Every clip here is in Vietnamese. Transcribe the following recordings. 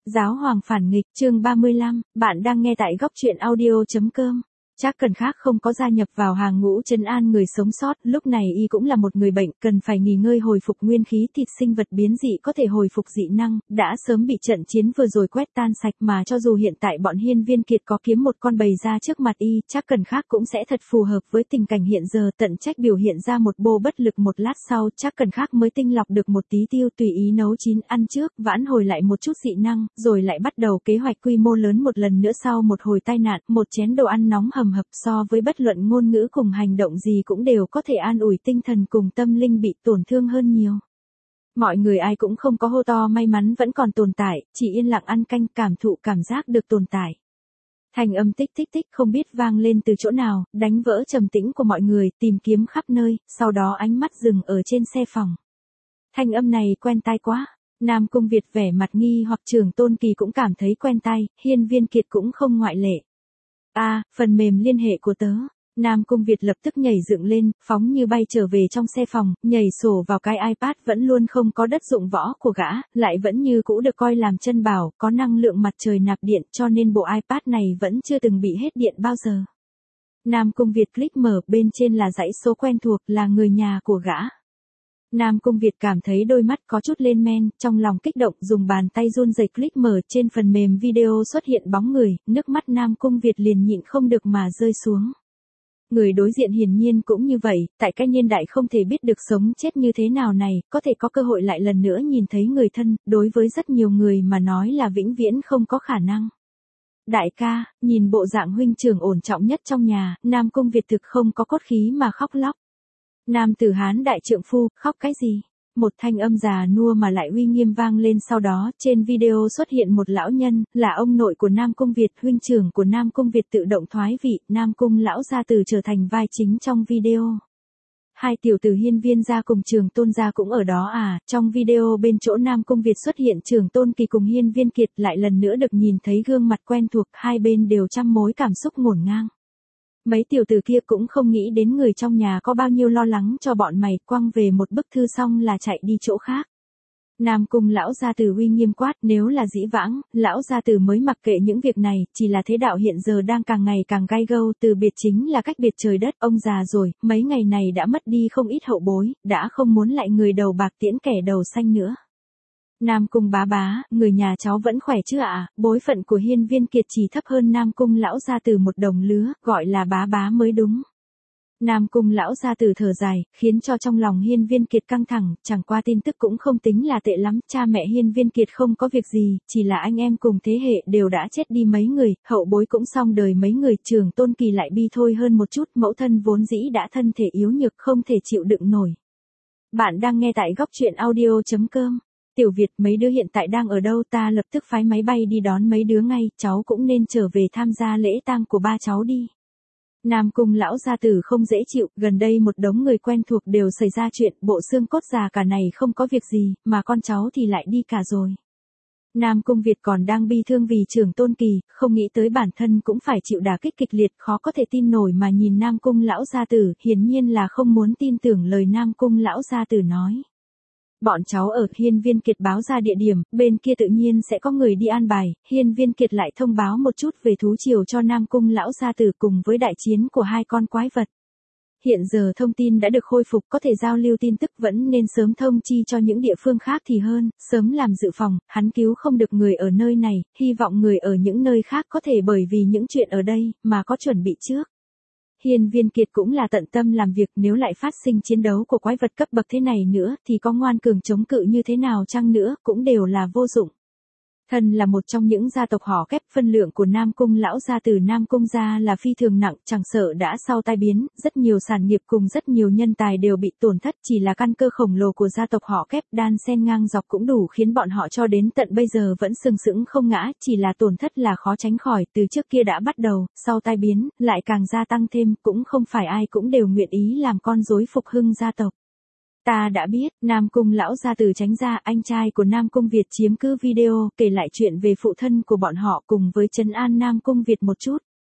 Giáo hoàng phản nghịch, chương 35, bạn đang nghe tại góc truyện audio.com. Trác Cần Khác không có gia nhập vào hàng ngũ trấn an người sống sót, lúc này y cũng là một người bệnh, cần phải nghỉ ngơi hồi phục nguyên khí, thịt sinh vật biến dị có thể hồi phục dị năng, đã sớm bị trận chiến vừa rồi quét tan sạch, mà cho dù hiện tại bọn Hiên Viên Kiệt có kiếm một con bầy ra trước mặt y, Trác Cần Khác cũng sẽ thật phù hợp với tình cảnh hiện giờ, tận trách biểu hiện ra một bô bất lực. Một lát sau, Trác Cần Khác mới tinh lọc được một tí tiêu, tùy ý nấu chín ăn trước, vãn hồi lại một chút dị năng, rồi lại bắt đầu kế hoạch quy mô lớn một lần nữa. Sau một hồi tai nạn, một chén đồ ăn nóng hầm hập so với bất luận ngôn ngữ cùng hành động gì cũng đều có thể an ủi tinh thần cùng tâm linh bị tổn thương hơn nhiều. Mọi người ai cũng không có hô to may mắn vẫn còn tồn tại, chỉ yên lặng ăn canh, cảm thụ cảm giác được tồn tại. Thanh âm tích tích tích không biết vang lên từ chỗ nào, đánh vỡ trầm tĩnh của mọi người, tìm kiếm khắp nơi, sau đó ánh mắt dừng ở trên xe phòng. Thanh âm này quen tai quá. Nam Cung Việt vẻ mặt nghi hoặc, Trường Tôn Kỳ cũng cảm thấy quen tai, Hiên Viên Kiệt cũng không ngoại lệ. Phần mềm liên hệ của tớ. Nam Cung Việt lập tức nhảy dựng lên, phóng như bay trở về trong xe phòng, nhảy sổ vào cái iPad vẫn luôn không có đất dụng võ của gã, lại vẫn như cũ được coi làm chân bảo, có năng lượng mặt trời nạp điện, cho nên bộ iPad này vẫn chưa từng bị hết điện bao giờ. Nam Cung Việt click mở, bên trên là dãy số quen thuộc, là người nhà của gã. Nam Cung Việt cảm thấy đôi mắt có chút lên men, trong lòng kích động, dùng bàn tay run rẩy click mở, trên phần mềm video xuất hiện bóng người, nước mắt Nam Cung Việt liền nhịn không được mà rơi xuống. Người đối diện hiển nhiên cũng như vậy, tại cái niên đại không thể biết được sống chết như thế nào này, có thể có cơ hội lại lần nữa nhìn thấy người thân, đối với rất nhiều người mà nói là vĩnh viễn không có khả năng. Đại ca, nhìn bộ dạng huynh trưởng ổn trọng nhất trong nhà, Nam Cung Việt thực không có cốt khí mà khóc lóc. Nam tử Hán đại trượng phu, khóc cái gì? Một thanh âm già nua mà lại uy nghiêm vang lên, sau đó, trên video xuất hiện một lão nhân, là ông nội của Nam Cung Việt, huynh trưởng của Nam Cung Việt tự động thoái vị, Nam Cung lão gia tử trở thành vai chính trong video. Hai tiểu tử Hiên Viên gia cùng Trường Tôn gia cũng ở đó trong video bên chỗ Nam Cung Việt xuất hiện Trường Tôn Kỳ cùng Hiên Viên Kiệt, lại lần nữa được nhìn thấy gương mặt quen thuộc, hai bên đều trăm mối cảm xúc ngổn ngang. Mấy tiểu tử kia cũng không nghĩ đến người trong nhà có bao nhiêu lo lắng cho bọn mày, quăng về một bức thư xong là chạy đi chỗ khác. Nam Cung lão gia tử uy nghiêm quát, nếu là dĩ vãng, lão gia tử mới mặc kệ những việc này, chỉ là thế đạo hiện giờ đang càng ngày càng gai gâu, từ biệt chính là cách biệt trời đất, ông già rồi, mấy ngày này đã mất đi không ít hậu bối, đã không muốn lại người đầu bạc tiễn kẻ đầu xanh nữa. Nam Cung bá bá, người nhà cháu vẫn khỏe chứ ạ? Bối phận của Hiên Viên Kiệt chỉ thấp hơn Nam Cung lão gia tử một đồng lứa, gọi là bá bá mới đúng. Nam Cung lão gia tử thở dài, khiến cho trong lòng Hiên Viên Kiệt căng thẳng, chẳng qua tin tức cũng không tính là tệ lắm, cha mẹ Hiên Viên Kiệt không có việc gì, chỉ là anh em cùng thế hệ đều đã chết đi mấy người, hậu bối cũng xong đời mấy người, Trường Tôn Kỳ lại bi thôi hơn một chút, mẫu thân vốn dĩ đã thân thể yếu nhược không thể chịu đựng nổi. Bạn đang nghe tại góc truyện audio.com. Tiểu Việt, mấy đứa hiện tại đang ở đâu? Ta lập tức phái máy bay đi đón mấy đứa ngay, cháu cũng nên trở về tham gia lễ tang của ba cháu đi. Nam Cung lão gia tử không dễ chịu, gần đây một đống người quen thuộc đều xảy ra chuyện, bộ xương cốt già cả này không có việc gì, mà con cháu thì lại đi cả rồi. Nam Cung Việt còn đang bi thương vì Trường Tôn Kỳ, không nghĩ tới bản thân cũng phải chịu đả kích kịch liệt, khó có thể tin nổi mà nhìn Nam Cung lão gia tử, hiển nhiên là không muốn tin tưởng lời Nam Cung lão gia tử nói. Bọn cháu ở, Hiên Viên Kiệt báo ra địa điểm, bên kia tự nhiên sẽ có người đi an bài, Hiên Viên Kiệt lại thông báo một chút về thú triều cho Nam Cung lão gia tử cùng với đại chiến của hai con quái vật. Hiện giờ thông tin đã được khôi phục, có thể giao lưu tin tức, vẫn nên sớm thông chi cho những địa phương khác thì hơn, sớm làm dự phòng, hắn cứu không được người ở nơi này, hy vọng người ở những nơi khác có thể bởi vì những chuyện ở đây, mà có chuẩn bị trước. Hiên Viên Kiệt cũng là tận tâm làm việc, nếu lại phát sinh chiến đấu của quái vật cấp bậc thế này nữa, thì có ngoan cường chống cự như thế nào chăng nữa, cũng đều là vô dụng. Thân là một trong những gia tộc họ kép, phân lượng của Nam Cung lão gia tử Nam Cung gia là phi thường nặng, chẳng sợ đã sau tai biến, rất nhiều sản nghiệp cùng rất nhiều nhân tài đều bị tổn thất, chỉ là căn cơ khổng lồ của gia tộc họ kép đan xen ngang dọc cũng đủ khiến bọn họ cho đến tận bây giờ vẫn sừng sững không ngã, chỉ là tổn thất là khó tránh khỏi, từ trước kia đã bắt đầu, sau tai biến, lại càng gia tăng thêm, cũng không phải ai cũng đều nguyện ý làm con rối phục hưng gia tộc. Ta đã biết, Nam Cung lão gia tử tránh ra, anh trai của Nam Cung Việt chiếm cứ video, kể lại chuyện về phụ thân của bọn họ cùng với trấn an Nam Cung Việt một chút.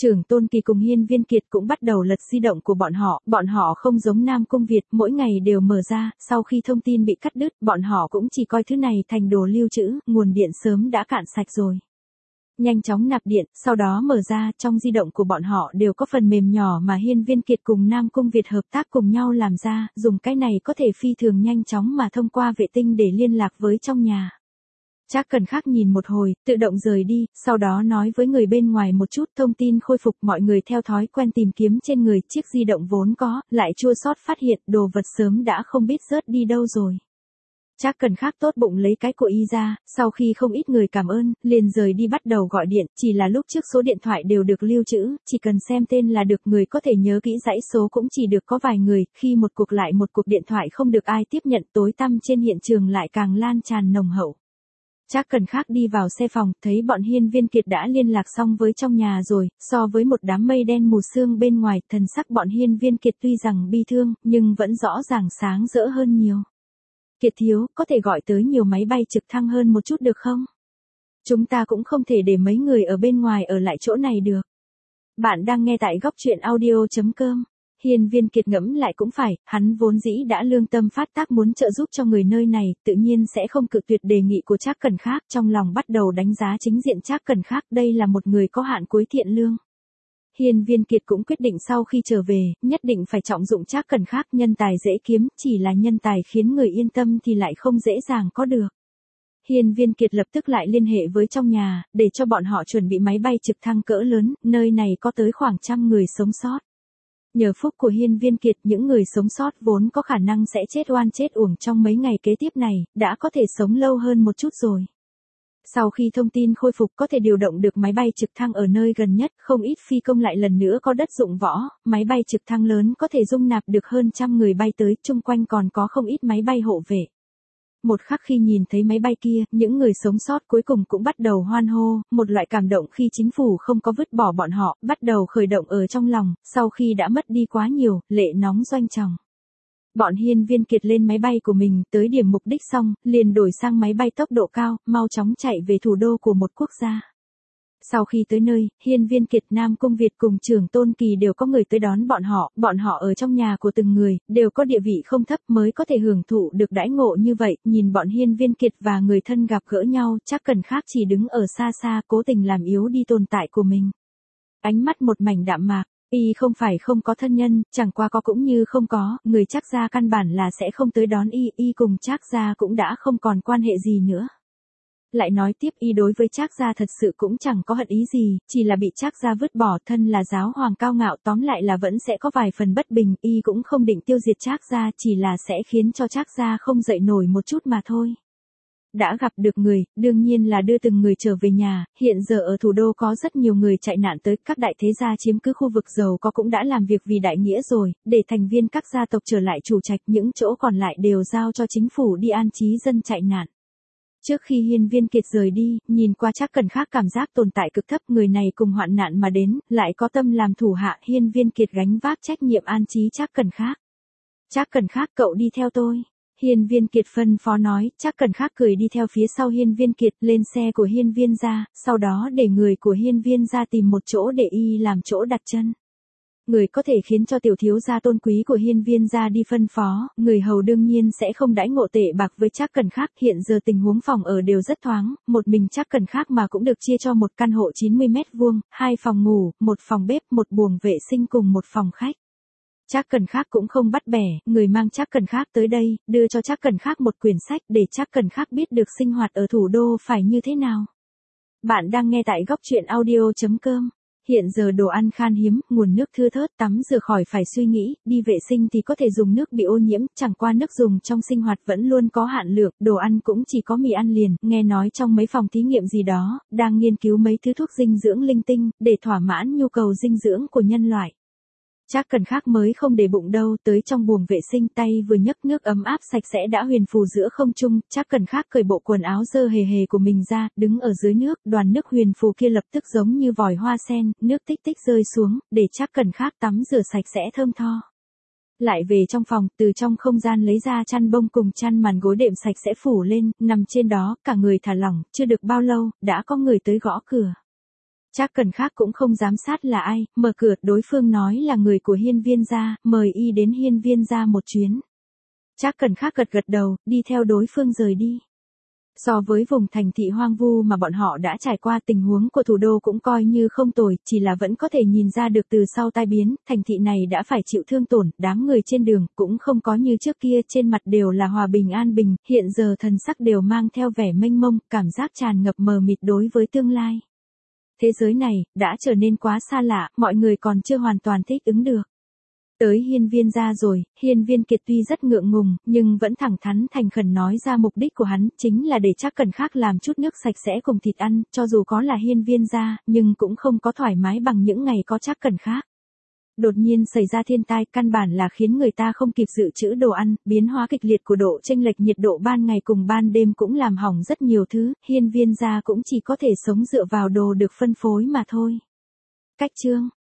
Trưởng Tôn Kỳ cùng Hiên Viên Kiệt cũng bắt đầu lật di động của bọn họ không giống Nam Cung Việt, mỗi ngày đều mở ra, sau khi thông tin bị cắt đứt, bọn họ cũng chỉ coi thứ này thành đồ lưu trữ, nguồn điện sớm đã cạn sạch rồi. Nhanh chóng nạp điện, sau đó mở ra, trong di động của bọn họ đều có phần mềm nhỏ mà Hiên Viên Kiệt cùng Nam Cung Việt hợp tác cùng nhau làm ra, dùng cái này có thể phi thường nhanh chóng mà thông qua vệ tinh để liên lạc với trong nhà. Trác Cần Khắc nhìn một hồi, tự động rời đi, sau đó nói với người bên ngoài một chút, thông tin khôi phục, mọi người theo thói quen tìm kiếm trên người, chiếc di động vốn có, lại chua xót phát hiện đồ vật sớm đã không biết rớt đi đâu rồi. Trác Cần Khắc tốt bụng lấy cái của y ra, sau khi không ít người cảm ơn, liền rời đi bắt đầu gọi điện, chỉ là lúc trước số điện thoại đều được lưu trữ, chỉ cần xem tên là được, người có thể nhớ kỹ dãy số cũng chỉ được có vài người, khi một cuộc điện thoại không được ai tiếp nhận, tối tăm trên hiện trường lại càng lan tràn nồng hậu. Trác Cần Khắc đi vào xe phòng, thấy bọn Hiên Viên Kiệt đã liên lạc xong với trong nhà rồi, so với một đám mây đen mù sương bên ngoài, thần sắc bọn Hiên Viên Kiệt tuy rằng bi thương, nhưng vẫn rõ ràng sáng rỡ hơn nhiều. Kiệt thiếu, có thể gọi tới nhiều máy bay trực thăng hơn một chút được không? Chúng ta cũng không thể để mấy người ở bên ngoài ở lại chỗ này được. Bạn đang nghe tại góc truyện audio.com. Hiên Viên Kiệt ngẫm lại cũng phải, hắn vốn dĩ đã lương tâm phát tác muốn trợ giúp cho người nơi này, tự nhiên sẽ không cự tuyệt đề nghị của Trác Cần Khắc, trong lòng bắt đầu đánh giá chính diện Trác Cần Khắc, đây là một người có hạn cuối thiện lương. Hiên Viên Kiệt cũng quyết định sau khi trở về, nhất định phải trọng dụng Trác Cần Khắc, nhân tài dễ kiếm, chỉ là nhân tài khiến người yên tâm thì lại không dễ dàng có được. Hiên Viên Kiệt lập tức lại liên hệ với trong nhà, để cho bọn họ chuẩn bị máy bay trực thăng cỡ lớn, nơi này có tới khoảng 100 người sống sót. Nhờ phúc của Hiên Viên Kiệt, những người sống sót vốn có khả năng sẽ chết oan chết uổng trong mấy ngày kế tiếp này, đã có thể sống lâu hơn một chút rồi. Sau khi thông tin khôi phục có thể điều động được máy bay trực thăng ở nơi gần nhất, không ít phi công lại lần nữa có đất dụng võ, máy bay trực thăng lớn có thể dung nạp được hơn 100 người bay tới, chung quanh còn có không ít máy bay hộ vệ. Một khắc khi nhìn thấy máy bay kia, những người sống sót cuối cùng cũng bắt đầu hoan hô, một loại cảm động khi chính phủ không có vứt bỏ bọn họ, bắt đầu khởi động ở trong lòng, sau khi đã mất đi quá nhiều, lệ nóng doanh tròng. Bọn Hiên Viên Kiệt lên máy bay của mình, tới điểm mục đích xong, liền đổi sang máy bay tốc độ cao, mau chóng chạy về thủ đô của một quốc gia. Sau khi tới nơi, Hiên Viên Kiệt, Nam Cung Việt cùng Trưởng Tôn Kỳ đều có người tới đón bọn họ ở trong nhà của từng người, đều có địa vị không thấp mới có thể hưởng thụ được đãi ngộ như vậy, nhìn bọn Hiên Viên Kiệt và người thân gặp gỡ nhau, Trác Cần Khắc chỉ đứng ở xa xa cố tình làm yếu đi tồn tại của mình. Ánh mắt một mảnh đạm mạc, y không phải không có thân nhân, chẳng qua có cũng như không có, người Trác gia căn bản là sẽ không tới đón y cùng Trác gia cũng đã không còn quan hệ gì nữa. Lại nói tiếp, y đối với Trác gia thật sự cũng chẳng có hận ý gì, chỉ là bị Trác gia vứt bỏ, thân là giáo hoàng cao ngạo, tóm lại là vẫn sẽ có vài phần bất bình, y cũng không định tiêu diệt Trác gia, chỉ là sẽ khiến cho Trác gia không dậy nổi một chút mà thôi. Đã gặp được người, đương nhiên là đưa từng người trở về nhà, hiện giờ ở thủ đô có rất nhiều người chạy nạn tới, các đại thế gia chiếm cứ khu vực giàu có cũng đã làm việc vì đại nghĩa rồi, để thành viên các gia tộc trở lại chủ trạch, những chỗ còn lại đều giao cho chính phủ đi an trí dân chạy nạn. Trước khi Hiên Viên Kiệt rời đi, nhìn qua Trác Cần Khắc cảm giác tồn tại cực thấp, người này cùng hoạn nạn mà đến, lại có tâm làm thủ hạ, Hiên Viên Kiệt gánh vác trách nhiệm an trí Trác Cần Khắc. Trác Cần Khắc, cậu đi theo tôi. Hiên Viên Kiệt phân phó nói, Trác Cần Khắc cười đi theo phía sau Hiên Viên Kiệt, lên xe của Hiên Viên gia, sau đó để người của Hiên Viên gia tìm một chỗ để y làm chỗ đặt chân. Người có thể khiến cho tiểu thiếu gia tôn quý của Hiên Viên gia đi phân phó, người hầu đương nhiên sẽ không đãi ngộ tệ bạc với Trác Cần Khắc, hiện giờ tình huống phòng ở đều rất thoáng, một mình Trác Cần Khắc mà cũng được chia cho một căn hộ 90 mét vuông, 2 phòng ngủ, một phòng bếp, một buồng vệ sinh cùng một phòng khách. Trác Cần Khắc cũng không bắt bẻ, người mang Trác Cần Khắc tới đây, đưa cho Trác Cần Khắc một quyển sách để Trác Cần Khắc biết được sinh hoạt ở thủ đô phải như thế nào. Bạn đang nghe tại góc truyện audio.com. Hiện giờ đồ ăn khan hiếm, nguồn nước thưa thớt, tắm rửa khỏi phải suy nghĩ, đi vệ sinh thì có thể dùng nước bị ô nhiễm, chẳng qua nước dùng trong sinh hoạt vẫn luôn có hạn lượng, đồ ăn cũng chỉ có mì ăn liền, nghe nói trong mấy phòng thí nghiệm gì đó, đang nghiên cứu mấy thứ thuốc dinh dưỡng linh tinh, để thỏa mãn nhu cầu dinh dưỡng của nhân loại. Trác Cần Khắc mới không để bụng đâu, tới trong buồng vệ sinh tay vừa nhấc nước ấm áp sạch sẽ đã huyền phù giữa không trung, Trác Cần Khắc cởi bộ quần áo dơ hề hề của mình ra, đứng ở dưới nước, đoàn nước huyền phù kia lập tức giống như vòi hoa sen, nước tích tích rơi xuống, để Trác Cần Khắc tắm rửa sạch sẽ thơm tho. Lại về trong phòng, từ trong không gian lấy ra chăn bông cùng chăn màn gối đệm sạch sẽ phủ lên, nằm trên đó, cả người thả lỏng, chưa được bao lâu, đã có người tới gõ cửa. Trác Cần Khác cũng không dám sát là ai, mở cửa, đối phương nói là người của Hiên Viên gia, mời y đến Hiên Viên gia một chuyến. Trác Cần Khác gật gật đầu, đi theo đối phương rời đi. So với vùng thành thị hoang vu mà bọn họ đã trải qua, tình huống của thủ đô cũng coi như không tồi, chỉ là vẫn có thể nhìn ra được từ sau tai biến, thành thị này đã phải chịu thương tổn, đám người trên đường cũng không có như trước kia, trên mặt đều là hòa bình an bình, hiện giờ thần sắc đều mang theo vẻ mênh mông, cảm giác tràn ngập mờ mịt đối với tương lai. Thế giới này đã trở nên quá xa lạ, mọi người còn chưa hoàn toàn thích ứng được. Tới Hiên Viên gia rồi, Hiên Viên Kiệt tuy rất ngượng ngùng, nhưng vẫn thẳng thắn thành khẩn nói ra mục đích của hắn, chính là để Trác Cần Khác làm chút nước sạch sẽ cùng thịt ăn, cho dù có là Hiên Viên gia, nhưng cũng không có thoải mái bằng những ngày có Trác Cần Khác. Đột nhiên xảy ra thiên tai, căn bản là khiến người ta không kịp dự trữ đồ ăn, biến hóa kịch liệt của độ chênh lệch nhiệt độ ban ngày cùng ban đêm cũng làm hỏng rất nhiều thứ, Hiên Viên gia cũng chỉ có thể sống dựa vào đồ được phân phối mà thôi. Cách chương